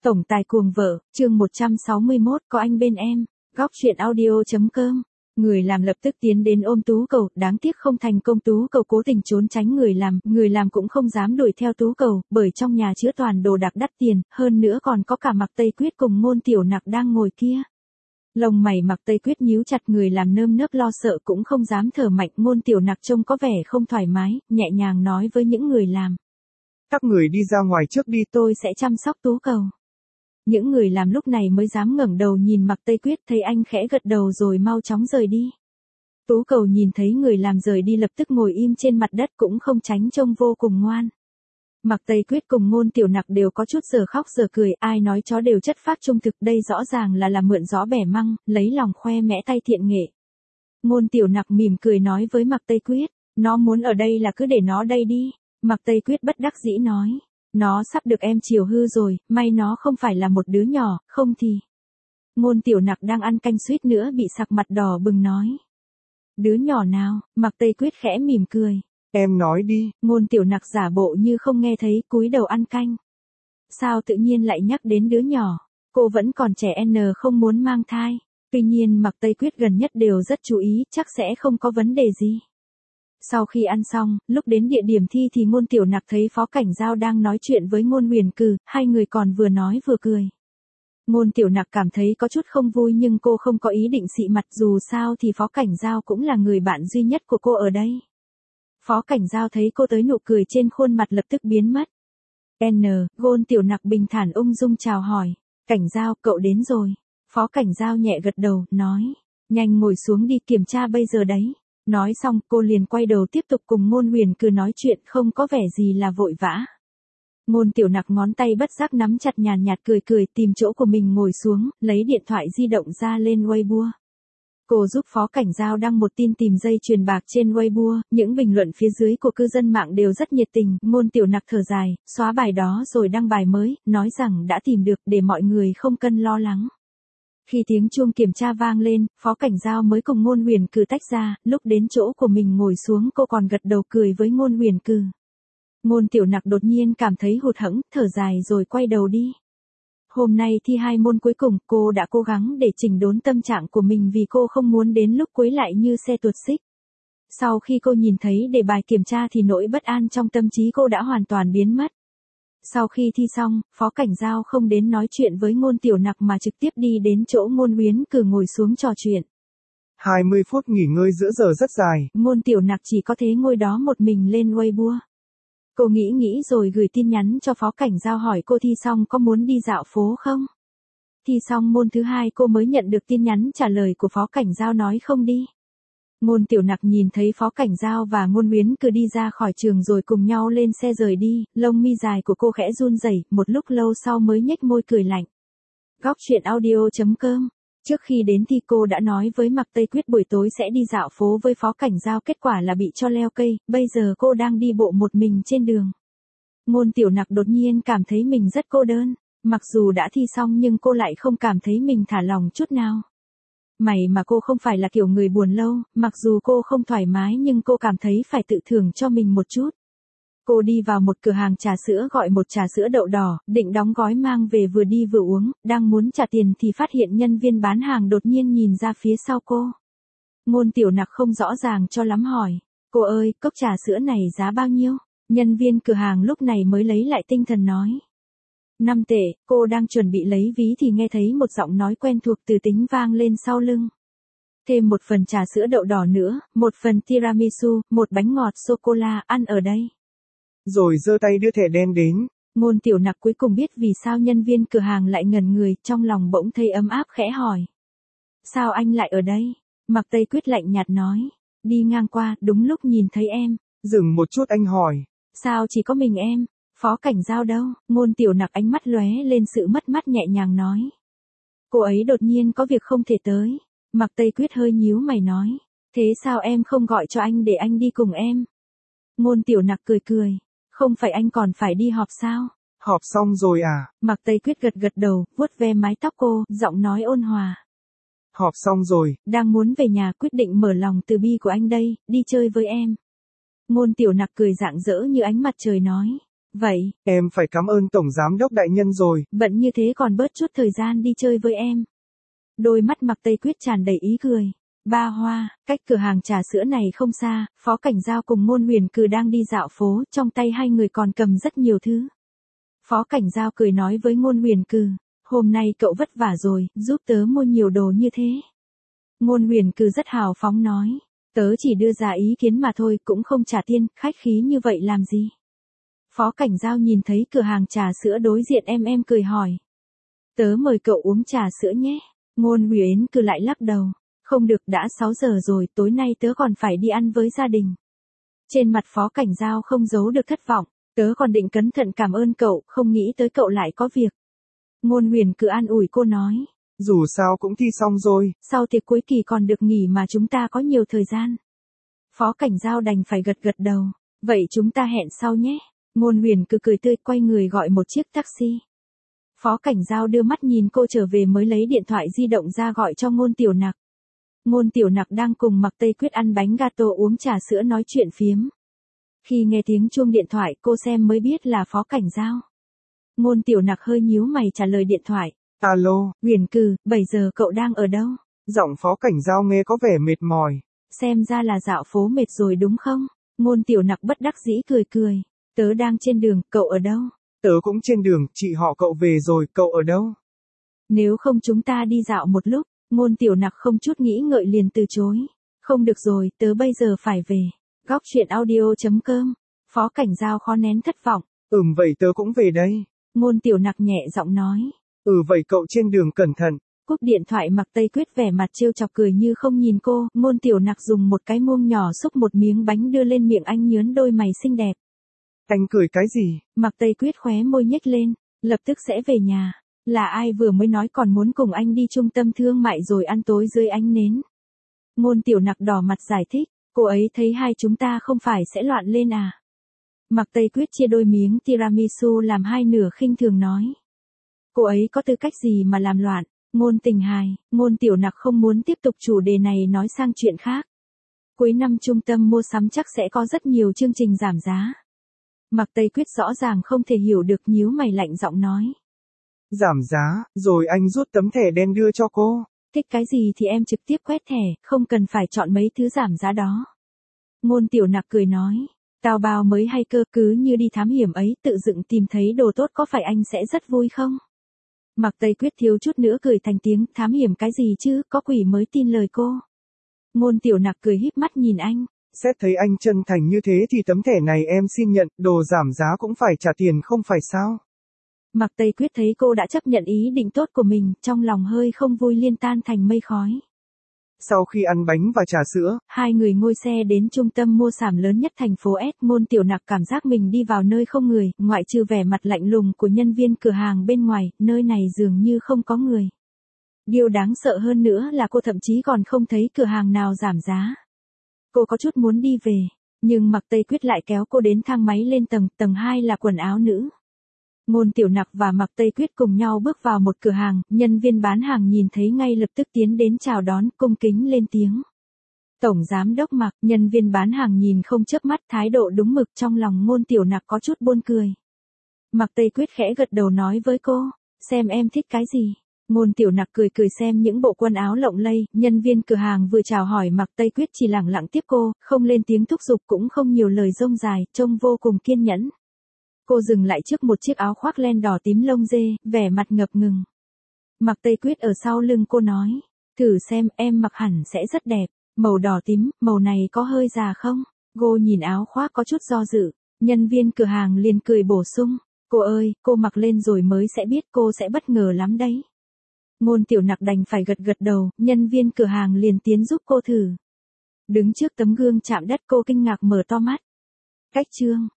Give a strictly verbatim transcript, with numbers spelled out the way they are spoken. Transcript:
Tổng tài cuồng vợ, chương một trăm sáu mươi mốt, có anh bên em. Góc truyện audio chấm com. Người làm lập tức tiến đến ôm Tú Cầu, đáng tiếc không thành công. Tú Cầu cố tình trốn tránh người làm, người làm cũng không dám đuổi theo Tú Cầu, bởi trong nhà chứa toàn đồ đạc đắt tiền, hơn nữa còn có cả Mạc Tây Quyết cùng Ngôn Tiểu Nặc đang ngồi kia. Lông mày Mạc Tây Quyết nhíu chặt, người làm nơm nớp lo sợ cũng không dám thở mạnh. Ngôn Tiểu Nặc trông có vẻ không thoải mái, nhẹ nhàng nói với những người làm. Các người đi ra ngoài trước đi, tôi sẽ chăm sóc Tú Cầu. Những người làm lúc này mới dám ngẩng đầu nhìn Mạc Tây Quyết, thấy anh khẽ gật đầu rồi mau chóng rời đi. Tú Cầu nhìn thấy người làm rời đi lập tức ngồi im trên mặt đất cũng không tránh, trông vô cùng ngoan. Mạc Tây Quyết cùng Ngôn Tiểu Nặc đều có chút giờ khóc giờ cười, ai nói chó đều chất phác trung thực, đây rõ ràng là làm mượn gió bẻ măng, lấy lòng khoe mẽ tay thiện nghệ. Ngôn Tiểu Nặc mỉm cười nói với Mạc Tây Quyết, nó muốn ở đây là cứ để nó đây đi. Mạc Tây Quyết bất đắc dĩ nói. Nó sắp được em chiều hư rồi, may nó không phải là một đứa nhỏ, không thì. Ngôn Tiểu Nặc đang ăn canh suýt nữa bị sặc mặt đỏ bừng nói. Đứa nhỏ nào? Mạc Tây Quyết khẽ mỉm cười. Em nói đi. Ngôn Tiểu Nặc giả bộ như không nghe thấy, cúi đầu ăn canh. Sao tự nhiên lại nhắc đến đứa nhỏ? Cô vẫn còn trẻ n không muốn mang thai. Tuy nhiên Mạc Tây Quyết gần nhất đều rất chú ý, chắc sẽ không có vấn đề gì. Sau khi ăn xong, lúc đến địa điểm thi thì Ngôn Tiểu Nặc thấy Phó Cảnh Giao đang nói chuyện với Ngôn Huyền Cừ, hai người còn vừa nói vừa cười. Ngôn Tiểu Nặc cảm thấy có chút không vui nhưng cô không có ý định xị mặt, dù sao thì Phó Cảnh Giao cũng là người bạn duy nhất của cô ở đây. Phó Cảnh Giao thấy cô tới nụ cười trên khuôn mặt lập tức biến mất. N, Ngôn Tiểu Nặc bình thản ung dung chào hỏi. Cảnh Giao, cậu đến rồi. Phó Cảnh Giao nhẹ gật đầu, nói. Nhanh ngồi xuống đi, kiểm tra bây giờ đấy. Nói xong cô liền quay đầu tiếp tục cùng Ngôn Huyền Cừ nói chuyện, không có vẻ gì là vội vã. Ngôn Tiểu Nặc ngón tay bất giác nắm chặt, nhàn nhạt cười cười tìm chỗ của mình ngồi xuống, lấy điện thoại di động ra lên Weibo. Cô giúp Phó Cảnh Giao đăng một tin tìm dây chuyền bạc trên Weibo, những bình luận phía dưới của cư dân mạng đều rất nhiệt tình. Ngôn Tiểu Nặc thở dài, xóa bài đó rồi đăng bài mới, nói rằng đã tìm được để mọi người không cần lo lắng. Khi tiếng chuông kiểm tra vang lên, Phó Cảnh Giao mới cùng Ngôn Huyền Cừ tách ra, lúc đến chỗ của mình ngồi xuống cô còn gật đầu cười với Ngôn Huyền Cừ. Ngôn Tiểu Nặc đột nhiên cảm thấy hụt hẫng, thở dài rồi quay đầu đi. Hôm nay thi hai môn cuối cùng, cô đã cố gắng để chỉnh đốn tâm trạng của mình vì cô không muốn đến lúc cuối lại như xe tuột xích. Sau khi cô nhìn thấy đề bài kiểm tra thì nỗi bất an trong tâm trí cô đã hoàn toàn biến mất. Sau khi thi xong, Phó Cảnh Giao không đến nói chuyện với Ngôn Tiểu Nặc mà trực tiếp đi đến chỗ Ngôn Huyền Cừ ngồi xuống trò chuyện. hai mươi phút nghỉ ngơi giữa giờ rất dài. Ngôn Tiểu Nặc chỉ có thế ngồi đó một mình lên Weibo. Cô nghĩ nghĩ rồi gửi tin nhắn cho Phó Cảnh Giao hỏi cô thi xong có muốn đi dạo phố không? Thi xong môn thứ hai cô mới nhận được tin nhắn trả lời của Phó Cảnh Giao nói không đi. Ngôn Tiểu Nặc nhìn thấy Phó Cảnh Giao và Ngôn Huyền Cừ đi ra khỏi trường rồi cùng nhau lên xe rời đi, lông mi dài của cô khẽ run rẩy, một lúc lâu sau mới nhếch môi cười lạnh. Góc truyện audio chấm com. Trước khi đến thi cô đã nói với Mạc Tây Quyết buổi tối sẽ đi dạo phố với Phó Cảnh Giao, kết quả là bị cho leo cây, bây giờ cô đang đi bộ một mình trên đường. Ngôn Tiểu Nặc đột nhiên cảm thấy mình rất cô đơn, mặc dù đã thi xong nhưng cô lại không cảm thấy mình thả lỏng chút nào. May mà cô không phải là kiểu người buồn lâu, mặc dù cô không thoải mái nhưng cô cảm thấy phải tự thưởng cho mình một chút. Cô đi vào một cửa hàng trà sữa gọi một trà sữa đậu đỏ, định đóng gói mang về vừa đi vừa uống, đang muốn trả tiền thì phát hiện nhân viên bán hàng đột nhiên nhìn ra phía sau cô. Ngôn Tiểu Nặc không rõ ràng cho lắm hỏi, cô ơi, cốc trà sữa này giá bao nhiêu? Nhân viên cửa hàng lúc này mới lấy lại tinh thần nói. Năm tệ, cô đang chuẩn bị lấy ví thì nghe thấy một giọng nói quen thuộc từ tính vang lên sau lưng. Thêm một phần trà sữa đậu đỏ nữa, một phần tiramisu, một bánh ngọt sô-cô-la, ăn ở đây. Rồi giơ tay đưa thẻ đen đến. Ngôn Tiểu Nặc cuối cùng biết vì sao nhân viên cửa hàng lại ngẩn người, trong lòng bỗng thấy ấm áp khẽ hỏi. Sao anh lại ở đây? Mạc Tây Quyết lạnh nhạt nói. Đi ngang qua, đúng lúc nhìn thấy em. Dừng một chút anh hỏi. Sao chỉ có mình em? Phó Cảnh Giao đâu? Ngôn Tiểu Nặc ánh mắt lóe lên sự mất mát nhẹ nhàng nói. Cô ấy đột nhiên có việc không thể tới. Mạc Tây Quyết hơi nhíu mày nói. Thế sao em không gọi cho anh để anh đi cùng em? Ngôn Tiểu Nặc cười cười. Không phải anh còn phải đi họp sao? Họp xong rồi à? Mạc Tây Quyết gật gật đầu, vuốt ve mái tóc cô, giọng nói ôn hòa. Họp xong rồi. Đang muốn về nhà, quyết định mở lòng từ bi của anh đây, đi chơi với em. Ngôn Tiểu Nặc cười rạng rỡ như ánh mặt trời nói. Vậy, Em phải cảm ơn Tổng Giám đốc đại nhân rồi. bận như thế còn bớt chút thời gian đi chơi với em. Đôi mắt Mạc Tây Quyết tràn đầy ý cười. Ba Hoa, cách cửa hàng trà sữa này không xa, Phó Cảnh Giao cùng Ngôn Huyền Cừ đang đi dạo phố, trong tay hai người còn cầm rất nhiều thứ. Phó Cảnh Giao cười nói với Ngôn Huyền Cừ, hôm nay cậu vất vả rồi, giúp tớ mua nhiều đồ như thế. Ngôn Huyền Cừ rất hào phóng nói, tớ chỉ đưa ra ý kiến mà thôi, cũng không trả tiền, khách khí như vậy làm gì. Phó Cảnh Giao nhìn thấy cửa hàng trà sữa đối diện em em cười hỏi. Tớ mời cậu uống trà sữa nhé. Ngôn Huyền Cừ lại lắc đầu. Không được, đã sáu giờ rồi, tối nay tớ còn phải đi ăn với gia đình. Trên mặt Phó Cảnh Giao không giấu được thất vọng, tớ còn định cẩn thận cảm ơn cậu, không nghĩ tới cậu lại có việc. Ngôn Huyền Cừ an ủi cô nói. Dù sao cũng thi xong rồi. Sau tiệc cuối kỳ còn được nghỉ mà chúng ta có nhiều thời gian. Phó Cảnh Giao đành phải gật gật đầu. Vậy chúng ta hẹn sau nhé. Ngôn Huyền Cừ cười tươi quay người gọi một chiếc taxi. Phó Cảnh Giao đưa mắt nhìn cô trở về mới lấy điện thoại di động ra gọi cho Ngôn Tiểu Nặc. Ngôn Tiểu Nặc đang cùng Mạc Tây Quyết ăn bánh gato uống trà sữa nói chuyện phiếm. Khi nghe tiếng chuông điện thoại cô xem mới biết là Phó Cảnh Giao. Ngôn Tiểu Nặc hơi nhíu mày trả lời điện thoại. Alo, Huyền Cừ, bảy giờ cậu đang ở đâu? Giọng Phó Cảnh Giao nghe có vẻ mệt mỏi. Xem ra là dạo phố mệt rồi đúng không? Ngôn Tiểu Nặc bất đắc dĩ cười cười. Tớ đang trên đường, cậu ở đâu? Tớ cũng trên đường, chị họ cậu về rồi, cậu ở đâu? Nếu không chúng ta đi dạo một lúc. Ngôn Tiểu Nặc không chút nghĩ ngợi liền từ chối. Không được rồi, tớ bây giờ phải về. Góc truyện audio chấm com. Phó Cảnh Giao khó nén thất vọng. Ừm vậy tớ cũng về đây. Ngôn Tiểu Nặc nhẹ giọng nói. Ừ vậy cậu trên đường cẩn thận. Cúp điện thoại Mạc Tây Quyết vẻ mặt trêu chọc cười như không nhìn cô. Ngôn Tiểu Nặc dùng một cái muỗng nhỏ xúc một miếng bánh đưa lên miệng anh nhớn đôi mày xinh đẹp. Anh cười cái gì? Mạc Tây Quyết khóe môi nhếch lên. Lập tức sẽ về nhà. Là ai vừa mới nói còn muốn cùng anh đi trung tâm thương mại rồi ăn tối dưới ánh nến. Ngôn Tiểu Nặc đỏ mặt giải thích. Cô ấy thấy hai chúng ta không phải sẽ loạn lên à. Mạc Tây Quyết chia đôi miếng tiramisu làm hai nửa khinh thường nói. Cô ấy có tư cách gì mà làm loạn. Ngôn Tình hài, Ngôn Tiểu Nặc không muốn tiếp tục chủ đề này nói sang chuyện khác. Cuối năm trung tâm mua sắm chắc sẽ có rất nhiều chương trình giảm giá. Mạc Tây Quyết rõ ràng không thể hiểu được nhíu mày lạnh giọng nói. Giảm giá, rồi anh rút tấm thẻ đen đưa cho cô. Thích cái gì thì em trực tiếp quét thẻ, không cần phải chọn mấy thứ giảm giá đó. Ngôn Tiểu Nặc cười nói. Tao bao mới hay cơ, cứ như đi thám hiểm ấy, tự dựng tìm thấy đồ tốt có phải anh sẽ rất vui không? Mạc Tây Quyết thiếu chút nữa cười thành tiếng, thám hiểm cái gì chứ, có quỷ mới tin lời cô. Ngôn Tiểu Nặc cười híp mắt nhìn anh. Xét thấy anh chân thành như thế thì tấm thẻ này em xin nhận, đồ giảm giá cũng phải trả tiền không phải sao? Mạc Tây Quyết thấy cô đã chấp nhận ý định tốt của mình, trong lòng hơi không vui liên tan thành mây khói. Sau khi ăn bánh và trà sữa, hai người ngồi xe đến trung tâm mua sắm lớn nhất thành phố S. Ngôn Tiểu Nặc cảm giác mình đi vào nơi không người, ngoại trừ vẻ mặt lạnh lùng của nhân viên cửa hàng bên ngoài, nơi này dường như không có người. Điều đáng sợ hơn nữa là cô thậm chí còn không thấy cửa hàng nào giảm giá. Cô có chút muốn đi về, nhưng Mạc Tây Quyết lại kéo cô đến thang máy lên tầng, tầng hai là quần áo nữ. Ngôn Tiểu Nặc và Mạc Tây Quyết cùng nhau bước vào một cửa hàng, nhân viên bán hàng nhìn thấy ngay lập tức tiến đến chào đón, cung kính lên tiếng. Tổng Giám đốc Mạc, nhân viên bán hàng nhìn không chớp mắt, thái độ đúng mực, trong lòng Ngôn Tiểu Nặc có chút buồn cười. Mạc Tây Quyết khẽ gật đầu nói với cô, xem em thích cái gì. Ngôn Tiểu Nặc cười cười xem những bộ quần áo lộng lẫy, nhân viên cửa hàng vừa chào hỏi Mạc Tây Quyết chỉ lẳng lặng tiếp cô, không lên tiếng thúc giục cũng không nhiều lời rông dài, trông vô cùng kiên nhẫn. Cô dừng lại trước một chiếc áo khoác len đỏ tím lông dê, vẻ mặt ngập ngừng. Mạc Tây Quyết ở sau lưng cô nói, thử xem em mặc hẳn sẽ rất đẹp, màu đỏ tím, màu này có hơi già không? Cô nhìn áo khoác có chút do dự, nhân viên cửa hàng liền cười bổ sung, cô ơi, cô mặc lên rồi mới sẽ biết, cô sẽ bất ngờ lắm đấy. Ngôn Tiểu Nặc đành phải gật gật đầu, nhân viên cửa hàng liền tiến giúp cô thử. Đứng trước tấm gương chạm đất cô kinh ngạc mở to mắt. Cách chương